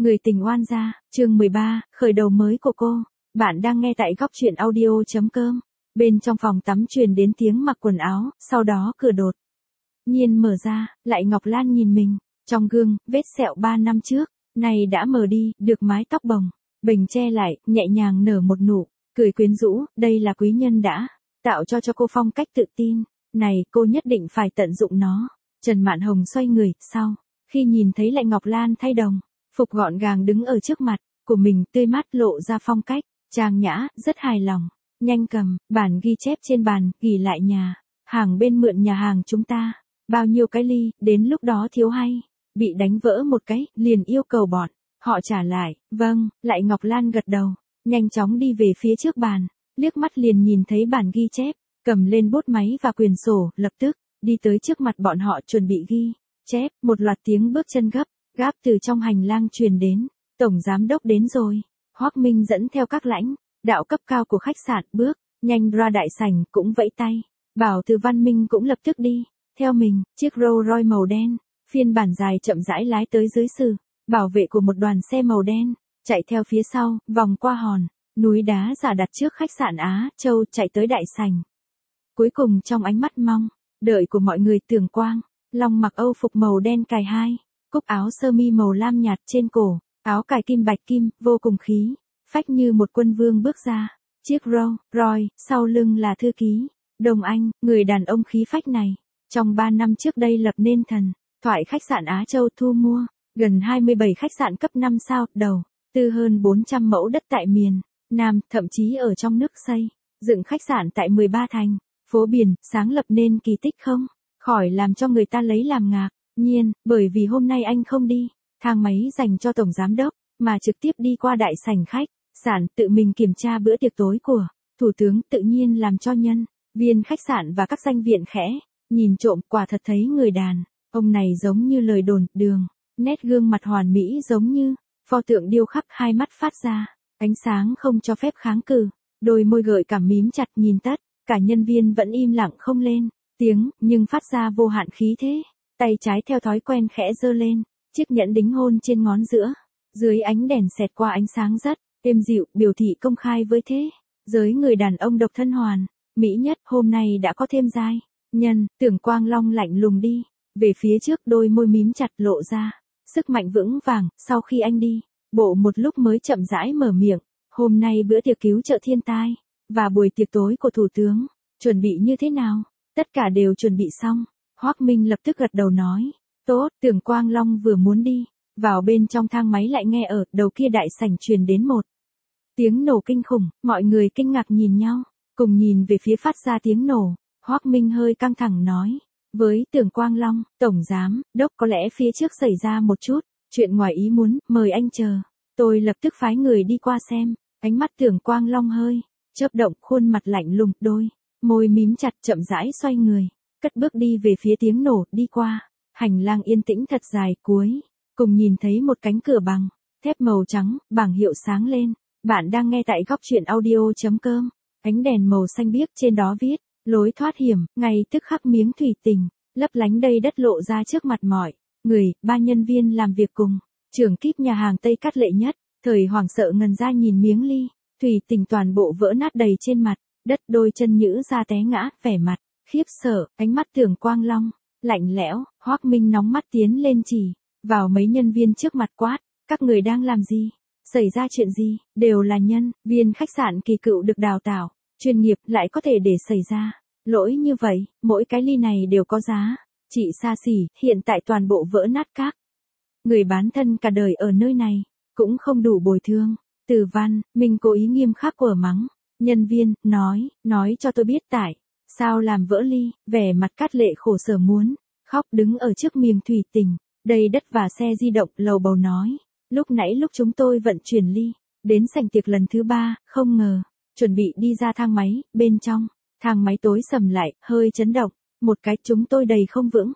Người tình oan gia, chương 13, khởi đầu mới của cô. Bạn đang nghe tại góc truyện audio.com. Bên trong phòng tắm truyền đến tiếng mặc quần áo, sau đó cửa đột nhiên mở ra, lại Ngọc Lan nhìn mình, trong gương, vết sẹo 3 năm trước, này đã mờ đi, được mái tóc bồng, bềnh che lại, nhẹ nhàng nở một nụ, cười quyến rũ, đây là quý nhân đã tạo cho cô phong cách tự tin, này cô nhất định phải tận dụng nó. Trần Mạn Hồng xoay người, sau khi nhìn thấy lại Ngọc Lan thay đồng phục gọn gàng đứng ở trước mặt của mình, tươi mát lộ ra phong cách trang nhã, rất hài lòng. Nhanh cầm bản ghi chép trên bàn, ghi lại nhà hàng bên mượn nhà hàng chúng ta, bao nhiêu cái ly, đến lúc đó thiếu hay bị đánh vỡ một cái, liền yêu cầu bọn họ trả lại. Vâng, lại Ngọc Lan gật đầu, nhanh chóng đi về phía trước bàn, liếc mắt liền nhìn thấy bản ghi chép, cầm lên bút máy và quyển sổ, lập tức đi tới trước mặt bọn họ chuẩn bị ghi chép. Một loạt tiếng bước chân gấp gáp từ trong hành lang truyền đến. Tổng giám đốc đến rồi. Hoắc Minh dẫn theo các lãnh đạo cấp cao của khách sạn bước nhanh ra đại sảnh, cũng vẫy tay bảo Từ Văn Minh cũng lập tức đi theo mình. Chiếc Rolls Royce màu đen phiên bản dài chậm rãi lái tới dưới sự bảo vệ của một đoàn xe màu đen, chạy theo phía sau, vòng qua hòn núi đá giả đặt trước khách sạn Á Châu, chạy tới đại sảnh. Cuối cùng trong ánh mắt mong đợi của mọi người, Tưởng Quang Long mặc Âu phục màu đen, cài hai cúc áo sơ mi màu lam nhạt, trên cổ áo cài kim bạch kim, vô cùng khí phách như một quân vương bước ra. Chiếc Rolls Royce, sau lưng là thư ký Đồng Anh. Người đàn ông khí phách này, trong 3 năm trước đây lập nên thần thoại khách sạn Á Châu, thu mua gần 27 khách sạn cấp 5 sao, đầu tư hơn 400 mẫu đất tại miền Nam, thậm chí ở trong nước xây dựng khách sạn tại 13 thành phố biển, sáng lập nên kỳ tích không khỏi làm cho người ta lấy làm ngạc nhiên. Bởi vì hôm nay anh không đi thang máy dành cho tổng giám đốc, mà trực tiếp đi qua đại sảnh khách sạn, tự mình kiểm tra bữa tiệc tối của thủ tướng, tự nhiên làm cho nhân viên khách sạn và các danh viện khẽ nhìn trộm. Quả thật thấy người đàn ông này giống như lời đồn, đường nét gương mặt hoàn mỹ giống như pho tượng điêu khắc, hai mắt phát ra ánh sáng không cho phép kháng cự, đôi môi gợi cảm mím chặt, nhìn tất cả nhân viên vẫn im lặng không lên tiếng, nhưng phát ra vô hạn khí thế. Tay trái theo thói quen khẽ giơ lên, chiếc nhẫn đính hôn trên ngón giữa, dưới ánh đèn xẹt qua ánh sáng rất êm dịu, biểu thị công khai với thế giới người đàn ông độc thân hoàn mỹ nhất hôm nay đã có thêm giai nhân. Tưởng Quang Long lạnh lùng đi về phía trước, đôi môi mím chặt lộ ra sức mạnh vững vàng. Sau khi anh đi bộ một lúc mới chậm rãi mở miệng, hôm nay bữa tiệc cứu trợ thiên tai và buổi tiệc tối của thủ tướng chuẩn bị như thế nào? Tất cả đều chuẩn bị xong. Hoắc Minh lập tức gật đầu nói, tốt. Tưởng Quang Long vừa muốn đi vào bên trong thang máy, lại nghe ở đầu kia đại sảnh truyền đến một tiếng nổ kinh khủng. Mọi người kinh ngạc nhìn nhau, cùng nhìn về phía phát ra tiếng nổ. Hoắc Minh hơi căng thẳng nói với Tưởng Quang Long, tổng giám đốc, có lẽ phía trước xảy ra một chút chuyện ngoài ý muốn, mời anh chờ tôi lập tức phái người đi qua xem. Ánh mắt Tưởng Quang Long hơi chớp động, khuôn mặt lạnh lùng, đôi môi mím chặt, chậm rãi xoay người, cất bước đi về phía tiếng nổ. Đi qua hành lang yên tĩnh thật dài, cuối cùng nhìn thấy một cánh cửa bằng thép màu trắng, bảng hiệu sáng lên. Bạn đang nghe tại góc truyện audio.com. Ánh đèn màu xanh biếc, trên đó viết lối thoát hiểm. Ngay tức khắc miếng thủy tinh lấp lánh đầy đất lộ ra trước mặt mọi người. 3 nhân viên làm việc cùng trưởng kíp nhà hàng Tây Cát Lệ Nhất thời hoảng sợ ngần ra nhìn miếng ly thủy tinh toàn bộ vỡ nát đầy trên mặt đất, đôi chân nhữ ra té ngã, vẻ mặt khiếp sợ. Ánh mắt Tưởng Quang Long lạnh lẽo. Hoắc Minh nóng mắt tiến lên chỉ vào mấy nhân viên trước mặt, quát, các người đang làm gì? Xảy ra chuyện gì? Đều là nhân viên khách sạn kỳ cựu được đào tạo chuyên nghiệp, lại có thể để xảy ra lỗi như vậy. Mỗi cái ly này đều có giá trị xa xỉ, hiện tại toàn bộ vỡ nát, các người bán thân cả đời ở nơi này cũng không đủ bồi thường. Từ Văn Minh cố ý nghiêm khắc của mắng nhân viên, nói cho tôi biết tại sao làm vỡ ly. Vẻ mặt Cát Lệ khổ sở muốn khóc, đứng ở trước miếng thủy tinh đầy đất và xe di động, lầu bầu nói, lúc nãy lúc chúng tôi vận chuyển ly đến sảnh tiệc lần thứ 3, không ngờ chuẩn bị đi ra thang máy, bên trong thang máy tối sầm lại, hơi chấn động một cái, chúng tôi đầy không vững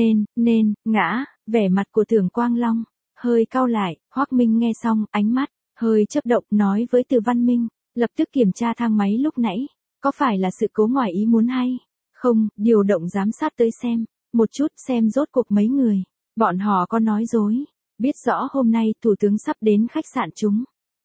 nên ngã. Vẻ mặt của Tưởng Quang Long hơi cau lại. Hoắc Minh nghe xong, ánh mắt hơi chớp động, nói với Từ Văn Minh, lập tức kiểm tra thang máy lúc nãy, có phải là sự cố ngoài ý muốn hay không, điều động giám sát tới xem một chút, xem rốt cuộc mấy người bọn họ có nói dối Biết rõ hôm nay thủ tướng sắp đến khách sạn chúng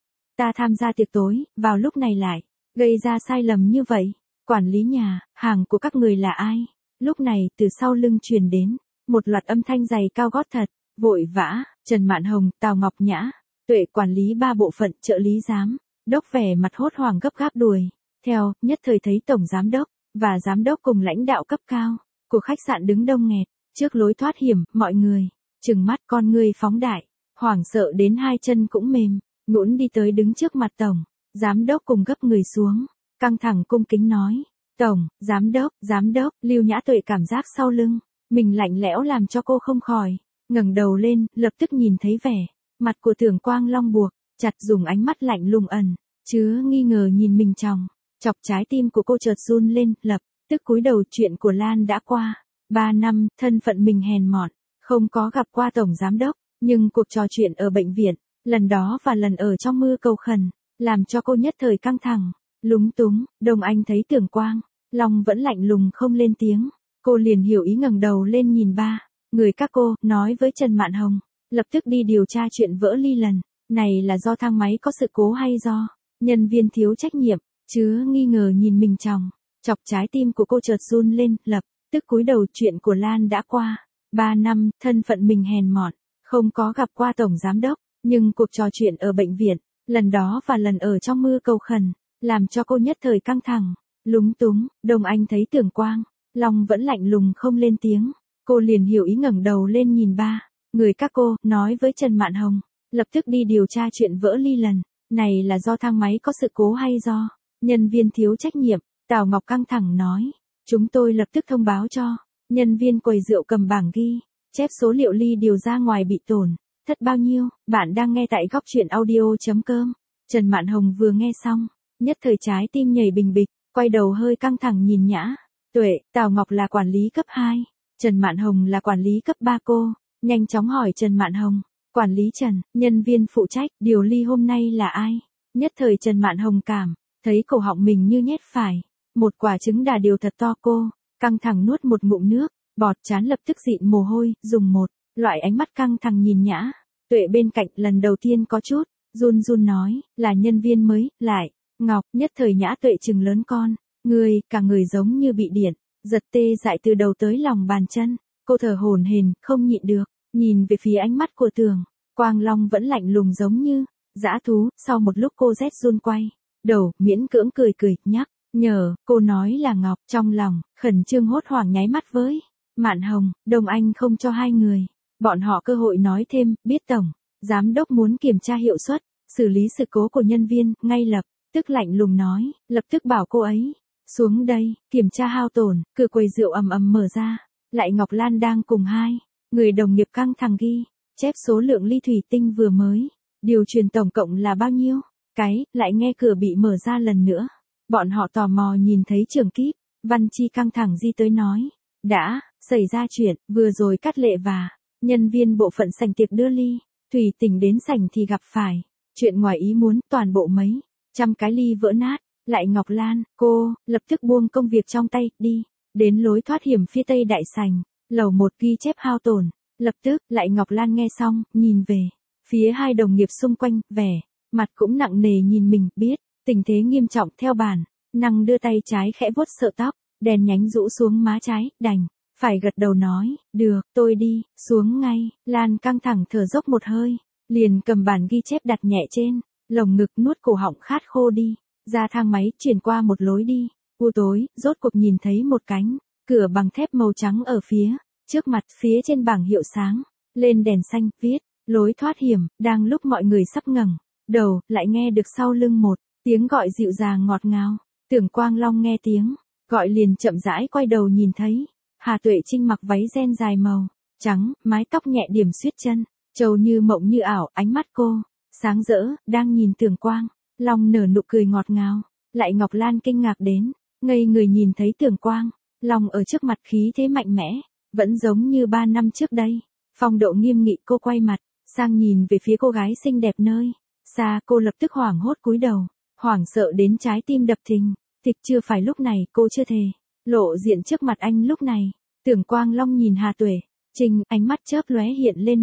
ta tham gia tiệc tối, vào lúc này lại gây ra sai lầm như vậy. Quản lý nhà hàng của các người là ai? Lúc này từ sau lưng truyền đến một loạt âm thanh giày cao gót thật, vội vã, Trần Mạn Hồng, Tào Ngọc Nhã, Tuệ quản lý 3 bộ phận, trợ lý giám đốc vẻ mặt hốt hoảng gấp gáp đuổi theo, nhất thời thấy tổng giám đốc và giám đốc cùng lãnh đạo cấp cao của khách sạn đứng đông nghẹt trước lối thoát hiểm, mọi người trừng mắt, con người phóng đại, hoảng sợ đến hai chân cũng mềm, nhũn đi tới đứng trước mặt tổng giám đốc cùng gấp người xuống, căng thẳng cung kính nói: "Tổng giám đốc." Lưu Nhã Tuệ cảm giác sau lưng mình lạnh lẽo làm cho cô không khỏi ngẩng đầu lên, lập tức nhìn thấy vẻ mặt của Tưởng Quang Long buộc chặt, dùng ánh mắt lạnh lùng ẩn chứa nghi ngờ nhìn mình chọc trái tim của cô chợt run lên, lập tức cúi đầu. Chuyện của Lan đã qua 3 năm, thân phận mình hèn mọn, không có gặp qua tổng giám đốc, nhưng cuộc trò chuyện ở bệnh viện, lần đó và lần ở trong mưa cầu khẩn, làm cho cô nhất thời căng thẳng, lúng túng. Đồng Anh thấy Tưởng Quang Long vẫn lạnh lùng không lên tiếng, cô liền hiểu ý, ngẩng đầu lên nhìn ba người các cô, nói với Trần Mạn Hồng, lập tức đi điều tra chuyện vỡ ly lần này là do thang máy có sự cố hay do nhân viên thiếu trách nhiệm, chứa nghi ngờ nhìn mình chọc trái tim của cô chợt run lên, lập tức cúi đầu. Chuyện của Lan đã qua 3 năm, thân phận mình hèn mọn, không có gặp qua tổng giám đốc, nhưng cuộc trò chuyện ở bệnh viện, lần đó và lần ở trong mưa cầu khẩn, làm cho cô nhất thời căng thẳng, lúng túng. Đồng Anh thấy Tưởng Quang Long vẫn lạnh lùng không lên tiếng, cô liền hiểu ý, ngẩng đầu lên nhìn ba người các cô, nói với Trần Mạn Hồng, lập tức đi điều tra chuyện vỡ ly lần này là do thang máy có sự cố hay do nhân viên thiếu trách nhiệm. Tào Ngọc căng thẳng nói: "Chúng tôi lập tức thông báo cho nhân viên quầy rượu cầm bảng ghi chép số liệu ly điều ra ngoài bị tổn thất bao nhiêu." Bạn đang nghe tại góc truyện audio.com. Trần Mạn Hồng vừa nghe xong, nhất thời trái tim nhảy bình bịch, quay đầu hơi căng thẳng nhìn Nhã Tuệ. Tào Ngọc là quản lý cấp 2, Trần Mạn Hồng là quản lý cấp 3. Cô nhanh chóng hỏi Trần Mạn Hồng: "Quản lý Trần, nhân viên phụ trách điều ly hôm nay là ai?" Nhất thời Trần Mạn Hồng cảm thấy cổ họng mình như nhét phải một quả trứng đà điều thật to, cô căng thẳng nuốt một ngụm nước bọt, trán lập tức dịn mồ hôi, dùng một loại ánh mắt căng thẳng nhìn Nhã Tuệ bên cạnh, lần đầu tiên có chút run run nói: "Là nhân viên mới, lại Ngọc." Nhất thời Nhã Tuệ trừng lớn con người, cả người giống như bị điện giật tê dại từ đầu tới lòng bàn chân, cô thở hổn hển không nhịn được nhìn về phía ánh mắt của Tưởng Quang Long vẫn lạnh lùng giống như dã thú. Sau một lúc cô rét run quay đầu, miễn cưỡng cười nhắc nhở cô nói là Ngọc, trong lòng khẩn trương hốt hoảng nháy mắt với Mạn Hồng, Đồng Anh không cho hai người bọn họ cơ hội nói thêm, biết tổng giám đốc muốn kiểm tra hiệu suất xử lý sự cố của nhân viên, ngay lập tức lạnh lùng nói: "Lập tức bảo cô ấy xuống đây kiểm tra hao tổn." Cửa quầy rượu ầm ầm mở ra, lại Ngọc Lan đang cùng hai người đồng nghiệp căng thẳng ghi chép số lượng ly thủy tinh vừa mới điều chuyển tổng cộng là bao nhiêu cái, lại nghe cửa bị mở ra lần nữa. Bọn họ tò mò nhìn thấy trưởng kíp Văn Chi căng thẳng di tới nói: "Đã xảy ra chuyện, vừa rồi Cát Lệ và nhân viên bộ phận sảnh tiệc đưa ly thủy tinh đến sảnh thì gặp phải chuyện ngoài ý muốn, toàn bộ mấy trăm cái ly vỡ nát." Lại Ngọc Lan, cô lập tức buông công việc trong tay, đi đến lối thoát hiểm phía tây đại sảnh, lầu 1 ghi chép hao tổn. Lập tức, Lại Ngọc Lan nghe xong, nhìn về phía hai đồng nghiệp xung quanh, vẻ mặt cũng nặng nề nhìn mình, biết tình thế nghiêm trọng, theo bản năng đưa tay trái khẽ vuốt sợ tóc đen nhánh rũ xuống má trái, đành phải gật đầu nói: "Được, tôi đi xuống ngay." Lan căng thẳng thở dốc một hơi, liền cầm bản ghi chép đặt nhẹ trên lồng ngực, nuốt cổ họng khát khô đi ra thang máy, chuyển qua một lối đi u tối, rốt cuộc nhìn thấy một cánh cửa bằng thép màu trắng ở phía trước mặt, phía trên bảng hiệu sáng lên đèn xanh, viết lối thoát hiểm. Đang lúc mọi người sắp ngẩng đầu, lại nghe được sau lưng một tiếng gọi dịu dàng ngọt ngào. Tưởng Quang Long nghe tiếng gọi liền chậm rãi quay đầu, nhìn thấy Hà Tuệ Trinh mặc váy ren dài màu trắng, mái tóc nhẹ điểm xuyết chân trầu như mộng như ảo, ánh mắt cô sáng rỡ, đang nhìn Tưởng Quang Long nở nụ cười ngọt ngào. Lại Ngọc Lan kinh ngạc đến ngây người nhìn thấy Tưởng Quang Long ở trước mặt, khí thế mạnh mẽ vẫn giống như 3 năm trước đây, phong độ nghiêm nghị. Cô quay mặt sang nhìn về phía cô gái xinh đẹp nơi xa, cô lập tức hoảng hốt cúi đầu, hoảng sợ đến trái tim đập thình thịch. Chưa phải lúc này cô chưa thể lộ diện trước mặt anh. Lúc này Tưởng Quang Long nhìn Hà Tuệ Trinh, ánh mắt chớp lóe hiện lên một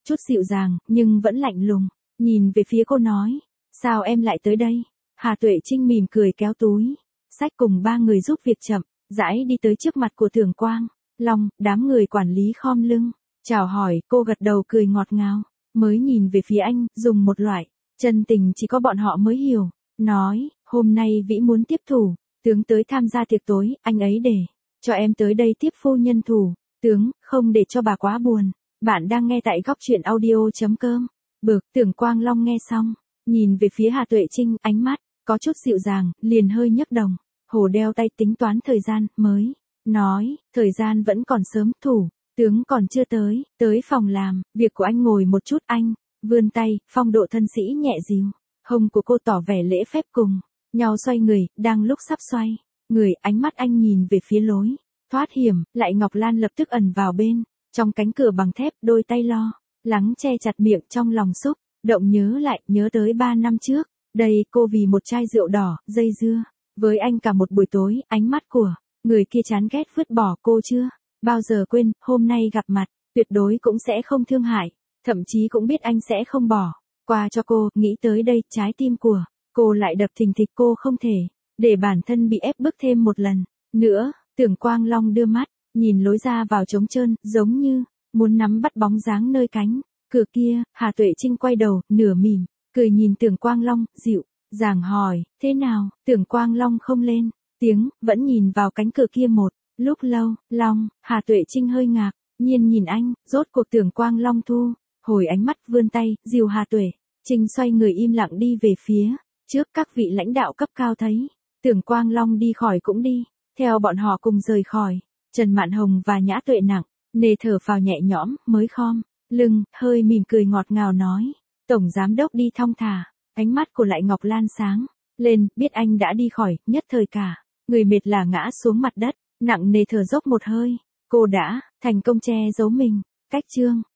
chút dịu dàng, nhưng vẫn lạnh lùng, nhìn về phía cô nói, sao em lại tới đây? Hà Tuệ Trinh mỉm cười kéo túi xách cùng ba người giúp việc chậm rãi đi tới trước mặt của Tưởng Quang Long. Đám người quản lý khom lưng chào hỏi, cô gật đầu cười ngọt ngào, mới nhìn về phía anh, dùng một loại chân tình chỉ có bọn họ mới hiểu, nói, hôm nay Vĩ muốn tiếp thủ tướng tới tham gia tiệc tối, anh ấy để cho em tới đây tiếp phu nhân thủ tướng, không để cho bà quá buồn. Bạn đang nghe tại góc truyện audio.com. Bực, Tưởng Quang Long nghe xong, nhìn về phía Hà Tuệ Trinh, ánh mắt có chút dịu dàng, liền hơi nhấc đồng hồ đeo tay tính toán thời gian, mới nói, thời gian vẫn còn sớm, thủ tướng còn chưa tới phòng làm việc của anh ngồi một chút. Anh vươn tay, phong độ thân sĩ nhẹ dịu, hông của cô tỏ vẻ lễ phép, cùng nhau xoay người. Đang lúc sắp xoay người, ánh mắt anh nhìn về phía lối thoát hiểm, lại Ngọc Lan lập tức ẩn vào bên trong cánh cửa bằng thép, đôi tay lo lắng che chặt miệng, trong lòng xúc động nhớ tới 3 năm trước, đây cô vì một chai rượu đỏ dây dưa với anh cả một buổi tối, ánh mắt của người kia chán ghét vứt bỏ, cô chưa bao giờ quên. Hôm nay gặp mặt, tuyệt đối cũng sẽ không thương hại, thậm chí cũng biết anh sẽ không bỏ qua cho cô. Nghĩ tới đây, trái tim của cô lại đập thình thịch, cô không thể để bản thân bị ép bức thêm một lần nữa. Tưởng Quang Long đưa mắt nhìn lối ra vào trống trơn, giống như muốn nắm bắt bóng dáng nơi cánh cửa kia. Hà Tuệ Trinh quay đầu, nửa mỉm cười nhìn Tưởng Quang Long, dịu dàng hỏi, thế nào? Tưởng Quang Long không lên tiếng, vẫn nhìn vào cánh cửa kia một lúc lâu. Long, Hà Tuệ Trinh hơi ngạc nhiên nhìn anh, rốt cuộc Tưởng Quang Long thu hồi ánh mắt, vươn tay dìu Hà Tuệ Trinh xoay người im lặng đi về phía trước. Các vị lãnh đạo cấp cao thấy Tưởng Quang Long đi khỏi cũng đi theo bọn họ cùng rời khỏi. Trần Mạn Hồng và Nhã Tuệ nặng nề thở phào nhẹ nhõm, mới khom lưng, hơi mỉm cười ngọt ngào nói, tổng giám đốc đi thong thả. Ánh mắt của lại Ngọc Lan sáng lên, biết anh đã đi khỏi, nhất thời cả người mệt là ngã xuống mặt đất, nặng nề thở dốc một hơi. Cô đã thành công che giấu mình cách chương